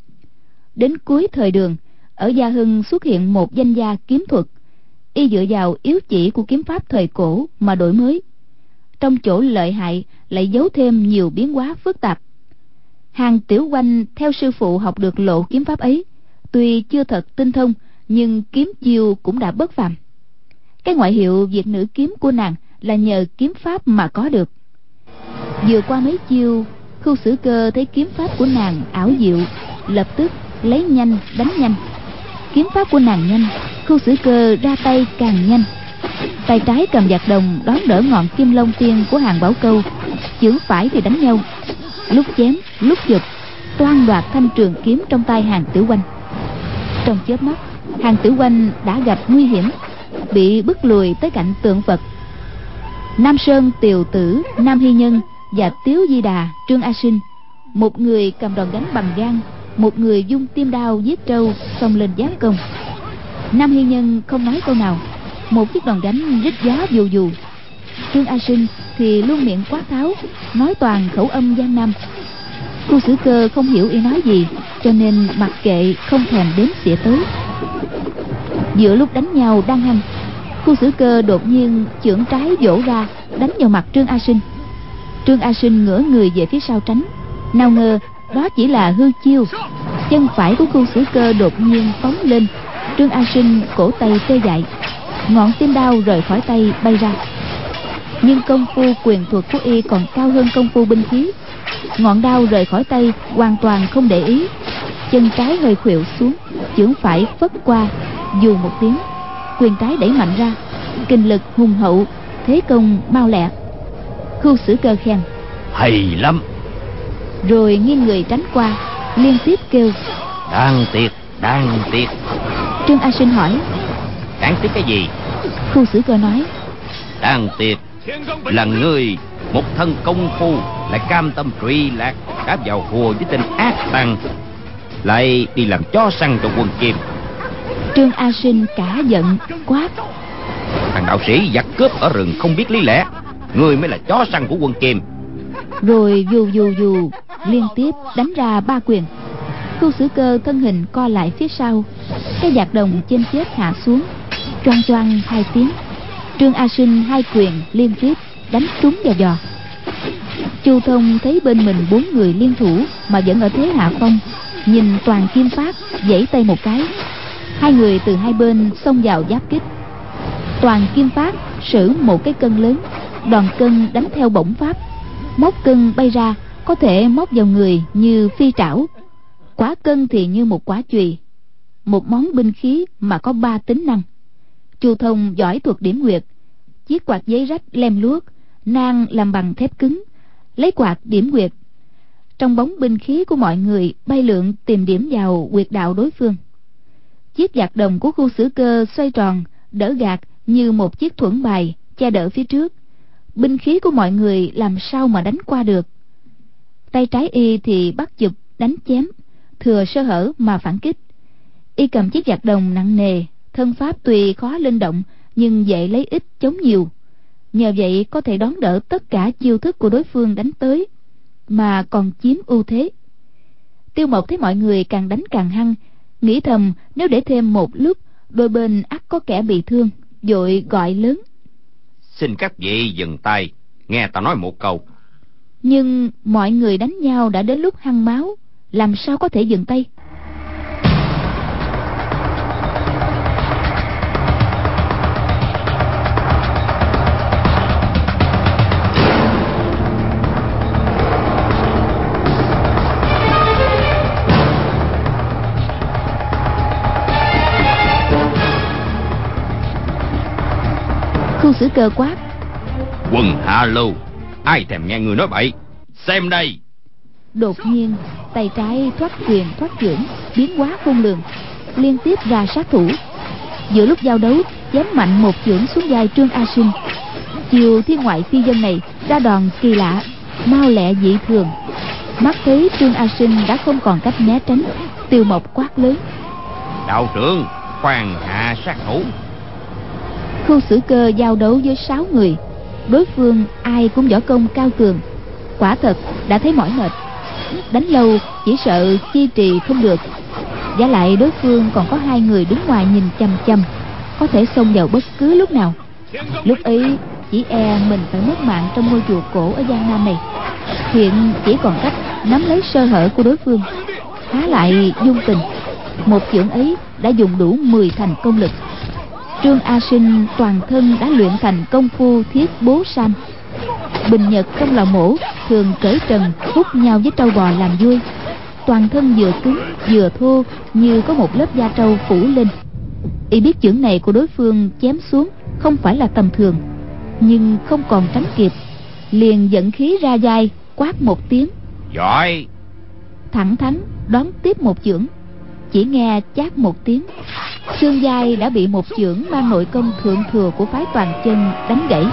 Đến cuối thời Đường, ở Gia Hưng xuất hiện một danh gia kiếm thuật, y dựa vào yếu chỉ của kiếm pháp thời cổ mà đổi mới, trong chỗ lợi hại lại giấu thêm nhiều biến hóa phức tạp. Hàn Tiểu Oanh theo sư phụ học được lộ kiếm pháp ấy, tuy chưa thật tinh thông nhưng kiếm chiêu cũng đã bất phàm. Cái ngoại hiệu Việt nữ kiếm của nàng là nhờ kiếm pháp mà có được. Vừa qua mấy chiêu, Khưu Xử Cơ thấy kiếm pháp của nàng ảo diệu, lập tức lấy nhanh đánh nhanh. Kiếm pháp của nàng nhanh, Khưu Xử Cơ ra tay càng nhanh. Tay trái cầm vạt đồng đón đỡ ngọn Kim Long Tiên của Hàn Bảo Câu, chưởng phải thì đánh nhau, lúc chém lúc giật, toan đoạt thanh trường kiếm trong tay Hàn Tiểu Oanh. Trong chớp mắt, Hàn Tiểu Oanh đã gặp nguy hiểm, bị bức lùi tới cạnh tượng Phật. Nam Sơn Tiều Tử, Nam Hy Nhân và Tiếu Di Đà, Trương A Sinh, một người cầm đòn gánh bằng gang, một người dung tiêm đao giết trâu, xông lên giáp công. Nam Hy Nhân không nói câu nào, một chiếc đòn gánh rít gió dù dù. Trương A Sinh thì luôn miệng quát tháo, nói toàn khẩu âm Giang Nam. Khưu Xử Cơ không hiểu y nói gì, cho nên mặc kệ, không thèm đếm xỉa tới. Giữa lúc đánh nhau đang hăng, Khưu Xử Cơ đột nhiên chưởng trái vỗ ra đánh vào mặt Trương A Sinh. Trương A Sinh ngửa người về phía sau tránh, nào ngờ đó chỉ là hư chiêu. Chân phải của Khưu Xử Cơ đột nhiên phóng lên, Trương A Sinh cổ tay tê dại, ngọn tiêm đao rời khỏi tay bay ra. Nhưng công phu quyền thuật của y còn cao hơn công phu binh khí, ngọn đao rời khỏi tay hoàn toàn không để ý, chân trái hơi khuỵu xuống, chưởng phải phất qua, dù một tiếng, quyền trái đẩy mạnh ra, kinh lực hùng hậu, thế công mau lẹ. Khưu Xử Cơ khen hay lắm, rồi nghiêng người tránh qua, liên tiếp kêu đáng tiếc, đáng tiếc. Trương A Sinh hỏi Đáng tiếc cái gì? Khưu Xử Cơ nói Đáng tiếc là ngươi một thân công phu lại cam tâm trụy lạc, đã vào hùa với tên ác tăng, lại đi làm chó săn cho quân Kim. Trương A Sinh cả giận quát: Thằng đạo sĩ giặc cướp ở rừng không biết lý lẽ, ngươi mới là chó săn của quân Kim. Rồi dù dù dù liên tiếp đánh ra ba quyền. Khưu Xử Cơ thân hình co lại phía sau, cái vạt đồng trên chết hạ xuống, choang choang hai tiếng. Trương A Sinh hai quyền liên tiếp đánh trúng vào giò. Chu Thông thấy bên mình bốn người liên thủ mà vẫn ở thế hạ phong, nhìn Toàn Kim Phát giãy tay một cái, hai người từ hai bên xông vào giáp kích. Toàn Kim Phát sử một cái cân lớn, đòn cân đánh theo bổng pháp, móc cân bay ra có thể móc vào người như phi trảo, quả cân thì như một quả chùy, một món binh khí mà có ba tính năng. Chu Thông giỏi thuật điểm nguyệt, chiếc quạt giấy rách lem luốc, nang làm bằng thép cứng, lấy quạt điểm nguyệt. Trong bóng binh khí của mọi người bay lượn tìm điểm vào huyệt đạo đối phương. Chiếc dạc đồng của Khu Xử Cơ xoay tròn đỡ gạt như một chiếc thuẫn bài che đỡ phía trước. Binh khí của mọi người làm sao mà đánh qua được. Tay trái y thì bắt chụp đánh chém, thừa sơ hở mà phản kích. Y cầm chiếc dạc đồng nặng nề, thân pháp tuy khó linh động nhưng dễ lấy ít chống nhiều, nhờ vậy có thể đón đỡ tất cả chiêu thức của đối phương đánh tới, mà còn chiếm ưu thế. Tiêu Mộc thấy mọi người càng đánh càng hăng, nghĩ thầm nếu để thêm một lúc đôi bên ắt có kẻ bị thương, vội gọi lớn: Xin các vị dừng tay, nghe ta nói một câu. Nhưng mọi người đánh nhau đã đến lúc hăng máu, làm sao có thể dừng tay. Khu Xử Cơ quát: Quần hạ lưu, ai thèm nghe người nói bậy, xem đây. Đột nhiên tay trái thoát quyền thoát chưởng, biến hóa khôn lường, liên tiếp ra sát thủ. Giữa lúc giao đấu, chém mạnh một chưởng xuống vai Trương A Sinh. Chiều thiên ngoại phi dân này ra đòn kỳ lạ, mau lẹ dị thường. Mắt thấy Trương A Sinh đã không còn cách né tránh, Tiêu Mộc quát lớn: Đạo trưởng, khoan hạ sát thủ. Khu Xử Cơ giao đấu với sáu người, đối phương ai cũng võ công cao cường, quả thật đã thấy mỏi mệt. Đánh lâu chỉ sợ chi trì không được, vả lại đối phương còn có hai người đứng ngoài nhìn chằm chằm, có thể xông vào bất cứ lúc nào. Lúc ấy chỉ e mình phải mất mạng trong ngôi chùa cổ ở Giang Nam này. Hiện chỉ còn cách nắm lấy sơ hở của đối phương, há lại dung tình. Một chưởng ấy đã dùng đủ mười thành công lực. Trương A Sinh toàn thân đã luyện thành công phu thiết bố sam. Bình Nhật trong lò mổ thường cởi trần hút nhau với trâu bò làm vui, toàn thân vừa cứng vừa thô như có một lớp da trâu phủ lên. Y biết chưởng này của đối phương chém xuống không phải là tầm thường, nhưng không còn tránh kịp, liền dẫn khí ra vai, quát một tiếng: Giỏi! Thẳng thắn đón tiếp một chưởng. Chỉ nghe chát một tiếng, xương vai đã bị một chưởng mang nội công thượng thừa của phái Toàn Chân đánh gãy.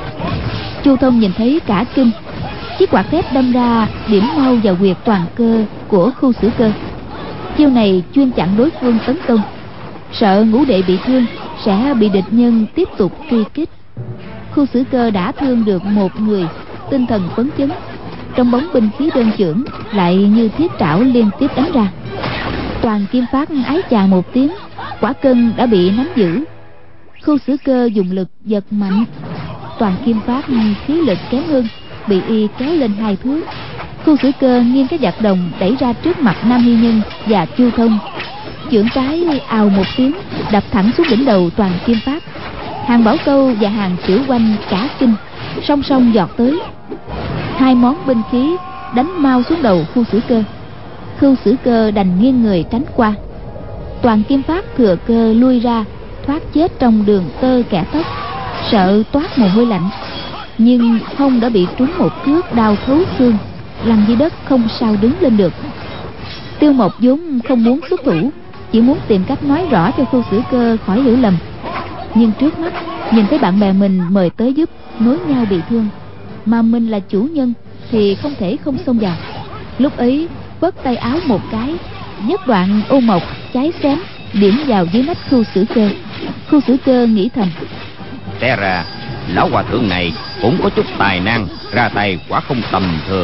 Chu Thông nhìn thấy cả kinh, chiếc quạt thép đâm ra điểm mau vào huyệt toàn cơ của Khu Xử Cơ. Chiêu này chuyên chặn đối phương tấn công, sợ ngũ đệ bị thương sẽ bị địch nhân tiếp tục truy kích. Khu Xử Cơ đã thương được một người, tinh thần phấn chấn, trong bóng binh khí đơn chưởng lại như thiết trảo liên tiếp đánh ra. Toàn Kim Phát ái chà một tiếng, quả cân đã bị nắm giữ. Khu Xử Cơ dùng lực giật mạnh, Toàn Kim Phát khí lực kém hơn, bị y kéo lên hai thước. Khu Xử Cơ nghiêng cái dạc đồng đẩy ra trước mặt Nam Hy Nhân và Chu Thông, chưởng trái ào một tiếng đập thẳng xuống đỉnh đầu Toàn Kim Phát. Hàng Bảo Câu và Hàng Tiểu Oanh cả kinh, song song giọt tới. Hai món binh khí đánh mau xuống đầu Khu Xử Cơ. Khu Xử Cơ đành nghiêng người tránh qua. Toàn Kim Phát thừa cơ lui ra, thoát chết trong đường tơ kẻ tóc, sợ toát mồ hôi lạnh, nhưng hông đã bị trúng một cước đau thấu xương, nằm dưới đất không sao đứng lên được. Tiêu Mộc vốn không muốn xuất thủ, chỉ muốn tìm cách nói rõ cho Khu Xử Cơ khỏi hiểu lầm, nhưng trước mắt nhìn thấy bạn bè mình mời tới giúp, nối nhau bị thương, mà mình là chủ nhân thì không thể không xông vào. Lúc ấy vớt tay áo một cái, nhất đoạn ô mộc cháy xém điểm vào dưới nách Khu Xử Cơ. Khu Xử Cơ nghĩ thầm: Té ra lão hòa thượng này cũng có chút tài năng, ra tay quả không tầm thường.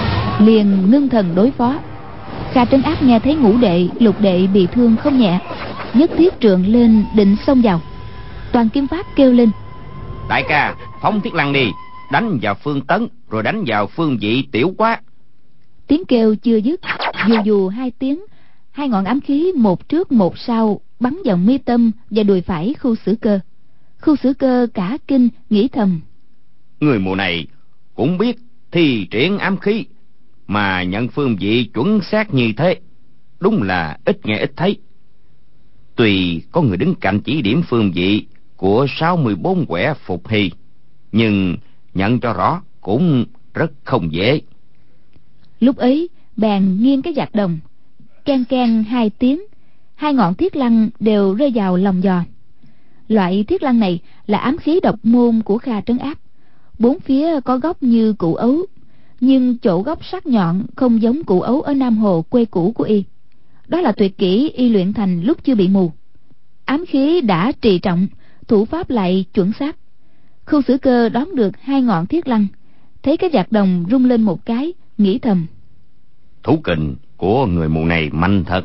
Liền ngưng thần đối phó. Kha Trấn Ác nghe thấy ngũ đệ, lục đệ bị thương không nhẹ, nhất thiết trượng lên định xông vào. Toàn Kim Phát kêu lên: Đại ca, phóng thiết lăng đi, đánh vào Phương Tấn rồi đánh vào phương vị Tiểu Quá. Tiếng kêu chưa dứt, dù dù hai tiếng, hai ngọn ám khí một trước một sau bắn vào mi tâm và đùi phải Khu Xử Cơ. Khu Xử Cơ cả kinh, nghĩ thầm: Người mùa này cũng biết thi triển ám khí, mà nhận phương vị chuẩn xác như thế, đúng là ít nghe ít thấy. Tuy có người đứng cạnh chỉ điểm phương vị của sáu mươi bốn quẻ phục hy, nhưng nhận cho rõ cũng rất không dễ. Lúc ấy bèn nghiêng cái giạc đồng, keng keng hai tiếng, hai ngọn thiết lăng đều rơi vào lòng giò. Loại thiết lăng này là ám khí độc môn của Kha Trấn Ác, bốn phía có góc như cụ ấu, nhưng chỗ góc sắc nhọn không giống cụ ấu ở Nam Hồ quê cũ của y. Đó là tuyệt kỹ y luyện thành lúc chưa bị mù. Ám khí đã trì trọng, thủ pháp lại chuẩn xác. Khu Xử Cơ đón được hai ngọn thiết lăng, thấy cái giạc đồng rung lên một cái, nghĩ thầm: Thủ kình của người mù này mạnh thật.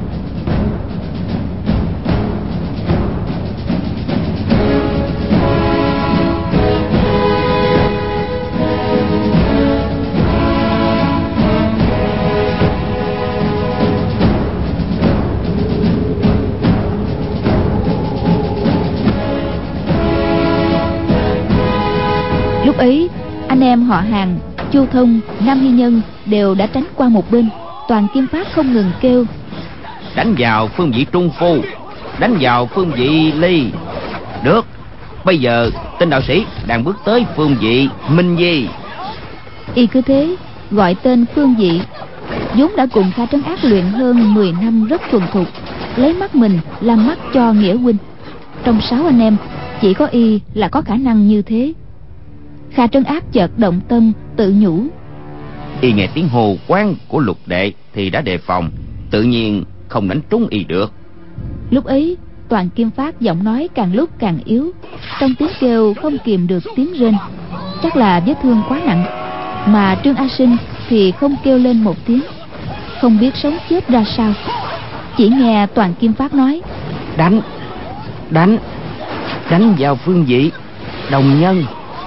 Lúc ấy anh em họ Hàng, Chu Thông, Nam Hy Nhân đều đã tránh qua một bên. Toàn Kim Phát không ngừng kêu: Đánh vào phương vị Trung Phu, đánh vào phương vị Ly. Được, bây giờ tên đạo sĩ đang bước tới phương vị Minh Di. Y cứ thế gọi tên phương vị, vốn đã cùng Kha Trấn Ác luyện hơn mười năm rất thuần thục, lấy mắt mình làm mắt cho nghĩa huynh. Trong sáu anh em chỉ có y là có khả năng như thế. Kha Trấn Ác chợt động tâm, tự nhủ: Y nghe tiếng hô quán của Lục đệ thì đã đề phòng, tự nhiên không đánh trúng y được. Lúc ấy Toàn Kim Phát giọng nói càng lúc càng yếu, trong tiếng kêu không kìm được tiếng rên. Chắc là vết thương quá nặng, mà Trương A Sinh thì không kêu lên một tiếng, không biết sống chết ra sao. Chỉ nghe Toàn Kim Phát nói: Đánh, đánh, đánh vào phương vị Đồng Nhân.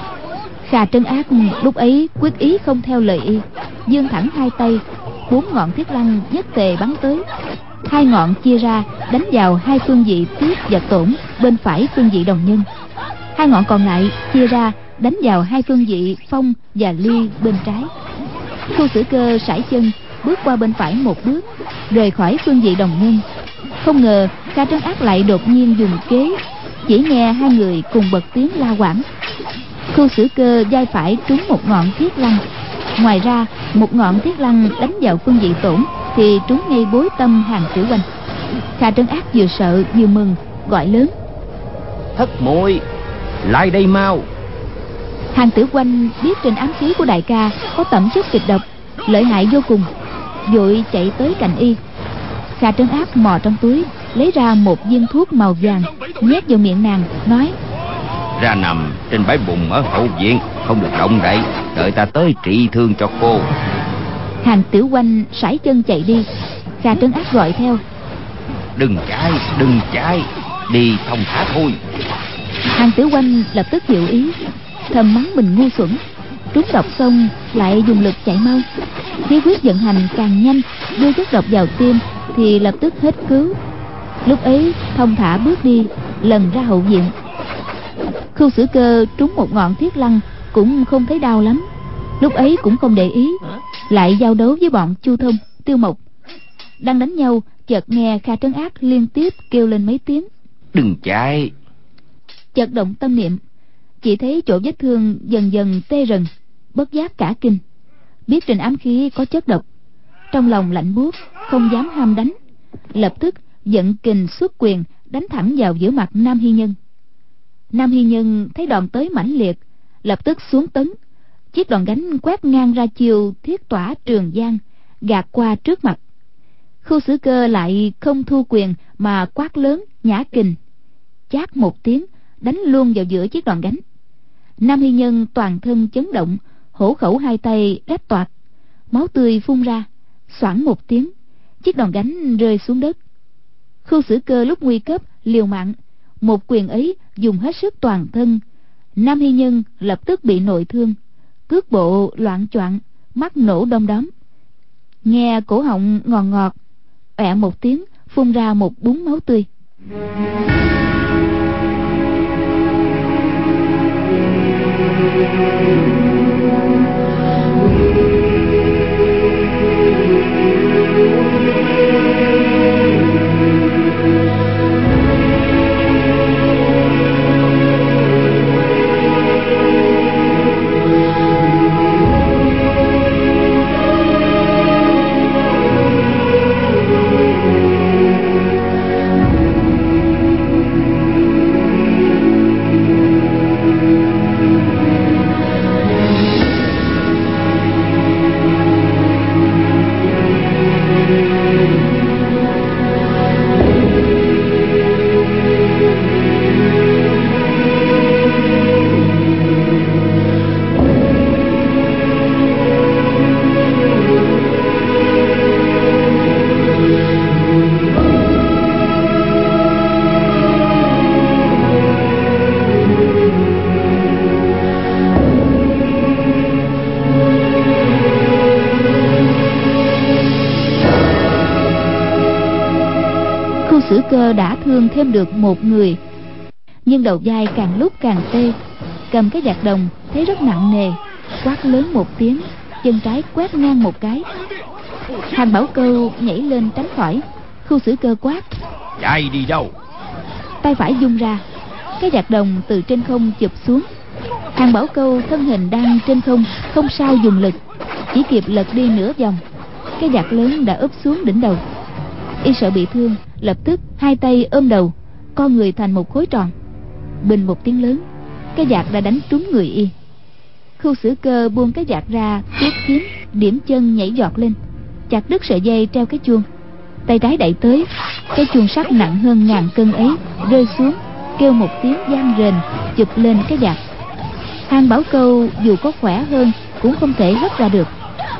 Kha Trấn Ác lúc ấy quyết ý không theo lời y, giương thẳng hai tay, bốn ngọn thiết lăng nhất tề bắn tới. Hai ngọn chia ra đánh vào hai phương vị Tiết và Tổn bên phải phương vị Đồng Nhân, hai ngọn còn lại chia ra đánh vào hai phương vị Phong và Ly bên trái. Khu Xử Cơ sải chân bước qua bên phải một bước, rời khỏi phương vị Đồng Nhân. Không ngờ Kha Trấn Ác lại đột nhiên dùng kế, chỉ nghe hai người cùng bật tiếng la quảng. Khu Xử Cơ vai phải trúng một ngọn thiết lăng, ngoài ra một ngọn thiết lăng đánh vào phương vị Tổn thì trúng ngay bối tâm Hàng Tử Oanh. Kha Trấn Ác vừa sợ vừa mừng, gọi lớn: Thất muội, lại đây mau. Hàng Tử Oanh biết trên ám khí của đại ca có tẩm chất kịch độc, lợi hại vô cùng, vội chạy tới cạnh y. Kha Trấn Ác mò trong túi lấy ra một viên thuốc màu vàng, nhét vào miệng nàng, nói: Ra nằm trên bãi bùn ở hậu viện, không được động đậy, đợi ta tới trị thương cho cô. Hàng Tử Oanh sải chân chạy đi. Kha Trấn Ác gọi theo: Đừng chạy, đừng chạy, đi thông thả thôi. Hàng Tử Oanh lập tức hiểu ý, thầm mắng mình ngu xuẩn, trúng độc xong lại dùng lực chạy mau. Khí huyết vận hành càng nhanh, đưa chất độc vào tim thì lập tức hết cứu. Lúc ấy thông thả bước đi, lần ra hậu viện. Khu Xử Cơ trúng một ngọn thiết lăng cũng không thấy đau lắm, lúc ấy cũng không để ý, lại giao đấu với bọn Chu Thông, Tiêu Mộc. Đang đánh nhau, chợt nghe Kha Trấn Ác liên tiếp kêu lên mấy tiếng: Đừng chạy. Chợt động tâm niệm, chỉ thấy chỗ vết thương dần dần tê rần, bất giác cả kinh, biết trên ám khí có chất độc, trong lòng lạnh buốt, không dám ham đánh, lập tức vận kình xuất quyền đánh thẳng vào giữa mặt Nam Hy Nhân. Nam Hy Nhân thấy đòn tới mãnh liệt, lập tức xuống tấn, chiếc đòn gánh quét ngang ra chiều thiết tỏa Trường Giang, gạt qua trước mặt. Khu Xử Cơ lại không thu quyền mà quát lớn nhã kình, chát một tiếng đánh luôn vào giữa chiếc đòn gánh. Nam Hy Nhân toàn thân chấn động, hổ khẩu hai tay rách toạc, máu tươi phun ra, xoảng một tiếng, chiếc đòn gánh rơi xuống đất. Khu Xử Cơ lúc nguy cấp liều mạng, một quyền ấy dùng hết sức toàn thân. Nam Hy Nhân lập tức bị nội thương, cước bộ loạn choạng, mắt nổ đom đóm. Nghe cổ họng ngọt ngọt, ọe một tiếng, phun ra một búng máu tươi. Sử Cơ đã thương thêm được một người, nhưng đầu vai càng lúc càng tê, cầm cái vạt đồng thấy rất nặng nề, quát lớn một tiếng, chân trái quét ngang một cái. Hàng Bảo Câu nhảy lên tránh khỏi. Khu Sử Cơ quát: chạy đi đâu? Tay phải vung ra, cái vạt đồng từ trên không chụp xuống. Hàng Bảo Câu thân hình đang trên không, không sao dùng lực, chỉ kịp lật đi nửa vòng, cái vạt lớn đã úp xuống đỉnh đầu. Y sợ bị thương, lập tức hai tay ôm đầu, co người thành một khối tròn. Bình một tiếng lớn, cái vạt đã đánh trúng người Y. Khu Sử Cơ buông cái vạt ra, tuốt kiếm, điểm chân nhảy giọt lên, chặt đứt sợi dây treo cái chuông. Tay trái đẩy tới, cái chuông sắt nặng hơn ngàn cân ấy rơi xuống, kêu một tiếng vang rền, chụp lên cái vạt. Hàng Bảo Câu dù có khỏe hơn cũng không thể hất ra được.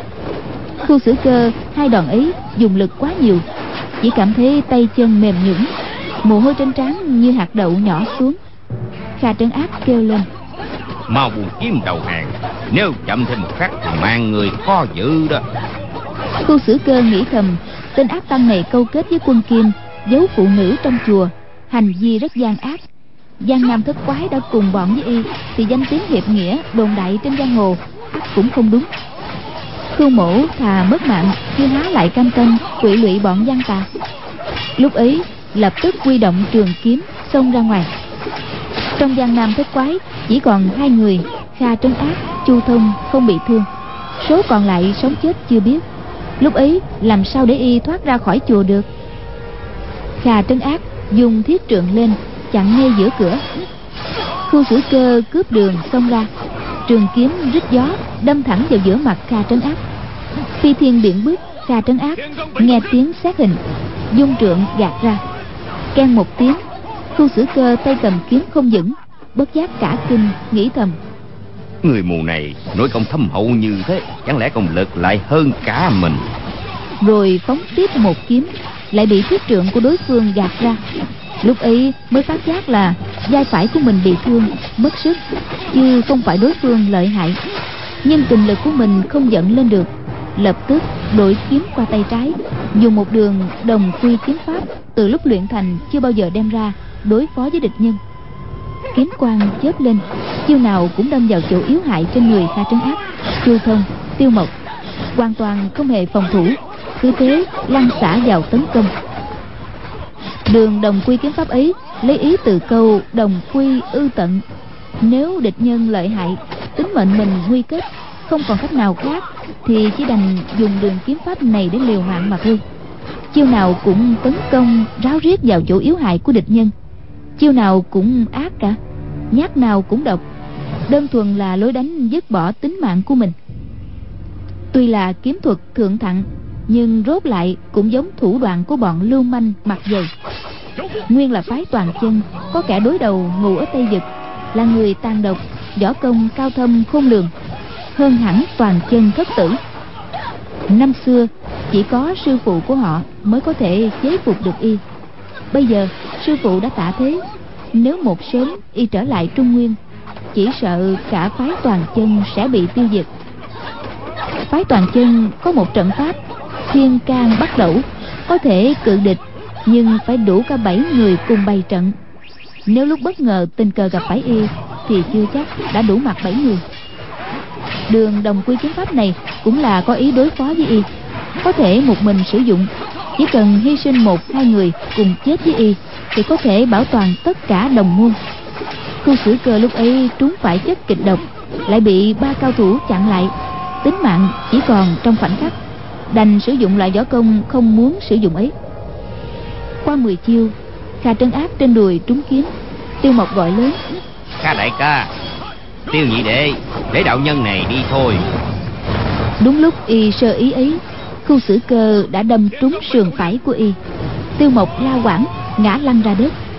Khu Sử Cơ hai đòn ấy dùng lực quá nhiều, chỉ cảm thấy tay chân mềm nhũn, mồ hôi trên trán như hạt đậu nhỏ xuống. Kha Trấn Ác kêu lên: mau buông kiếm đầu hàng, nếu chậm thêm một khắc thì mang người khó giữ đó. Khu Sử Cơ nghĩ thầm, tên ác tăng này câu kết với quân Kim, giấu phụ nữ trong chùa, hành vi rất gian ác. Giang Nam Thất Quái đã cùng bọn với Y thì danh tiếng hiệp nghĩa đồn đại trên giang hồ ắt cũng không đúng. Khu Mổ thà mất mạng chứ há lại cam tâm quỵ lụy bọn gian tà. Lúc ấy lập tức huy động trường kiếm xông ra ngoài. Trong Giang Nam Thất Quái chỉ còn hai người, Kha Trấn Ác, Chu Thông không bị thương, số còn lại sống chết chưa biết. Lúc ấy làm sao để Y thoát ra khỏi chùa được? Kha Trấn Ác dùng thiết trượng lên chặn ngay giữa cửa. Khu Sử Cơ cướp đường xông ra, trường kiếm rít gió đâm thẳng vào giữa mặt Kha Trấn Ác. Phi thiên điện bước, Kha Trấn Ác nghe tiếng xét hình, dung trượng gạt ra, keng một tiếng. Khu Sử Cơ tay cầm kiếm không vững, bất giác cả kinh, nghĩ thầm: người mù này nội công thâm hậu như thế, chẳng lẽ công lực lại hơn cả mình? Rồi phóng tiếp một kiếm, lại bị thiết trượng của đối phương gạt ra. Lúc ấy mới phát giác là vai phải của mình bị thương, mất sức, chứ không phải đối phương lợi hại. Nhưng kình lực của mình không dẫn lên được, lập tức đổi kiếm qua tay trái, dùng một đường đồng quy kiếm pháp từ lúc luyện thành chưa bao giờ đem ra đối phó với địch nhân. Kiếm quang chớp lên, chiêu nào cũng đâm vào chỗ yếu hại trên người Kha Trấn Ác, Chu Thông, Tiêu Mộc, hoàn toàn không hề phòng thủ, cứ thế lăn xả vào tấn công. Đường đồng quy kiếm pháp ấy lấy ý từ câu đồng quy ư tận. Nếu địch nhân lợi hại, tính mệnh mình nguy kết, không còn cách nào khác, thì chỉ đành dùng đường kiếm pháp này để liều mạng mà thôi. Chiêu nào cũng tấn công ráo riết vào chỗ yếu hại của địch nhân, chiêu nào cũng ác cả, nhát nào cũng độc, đơn thuần là lối đánh dứt bỏ tính mạng của mình. Tuy là kiếm thuật thượng thặng, nhưng rốt lại cũng giống thủ đoạn của bọn lưu manh mặt dày. Nguyên là phái Toàn Chân, có kẻ đối đầu ngụ ở Tây Vực, là người tàn độc, võ công cao thâm khôn lường, hơn hẳn Toàn Chân thất tử. Năm xưa chỉ có sư phụ của họ mới có thể chế phục được Y. Bây giờ sư phụ đã tạ thế, nếu một sớm Y trở lại Trung Nguyên, chỉ sợ cả phái Toàn Chân sẽ bị tiêu diệt. Phái Toàn Chân có một trận pháp Thiên Can Bắt Lẩu, có thể cự địch, nhưng phải đủ cả bảy người cùng bày trận. Nếu lúc bất ngờ tình cờ gặp phải y thì chưa chắc đã đủ mặt bảy người. Đường đồng quy kiếm pháp này cũng là có ý đối phó với y, có thể một mình sử dụng, chỉ cần hy sinh một hai người cùng chết với y thì có thể bảo toàn tất cả đồng môn. Khu Sử Cơ lúc ấy trúng phải chất kịch độc, lại bị ba cao thủ chặn lại, tính mạng chỉ còn trong khoảnh khắc, đành sử dụng loại võ công không muốn sử dụng ấy. Qua mười chiêu, Kha Trấn Ác trên đùi trúng kiếm. Tiêu Mộc gọi lớn: Kha đại ca, Tiêu nhị đệ, để đạo nhân này đi thôi. Đúng lúc y sơ ý ấy, Khu Sử Cơ đã đâm trúng sườn phải của y. Tiêu Mộc la quảng ngã lăn ra đất.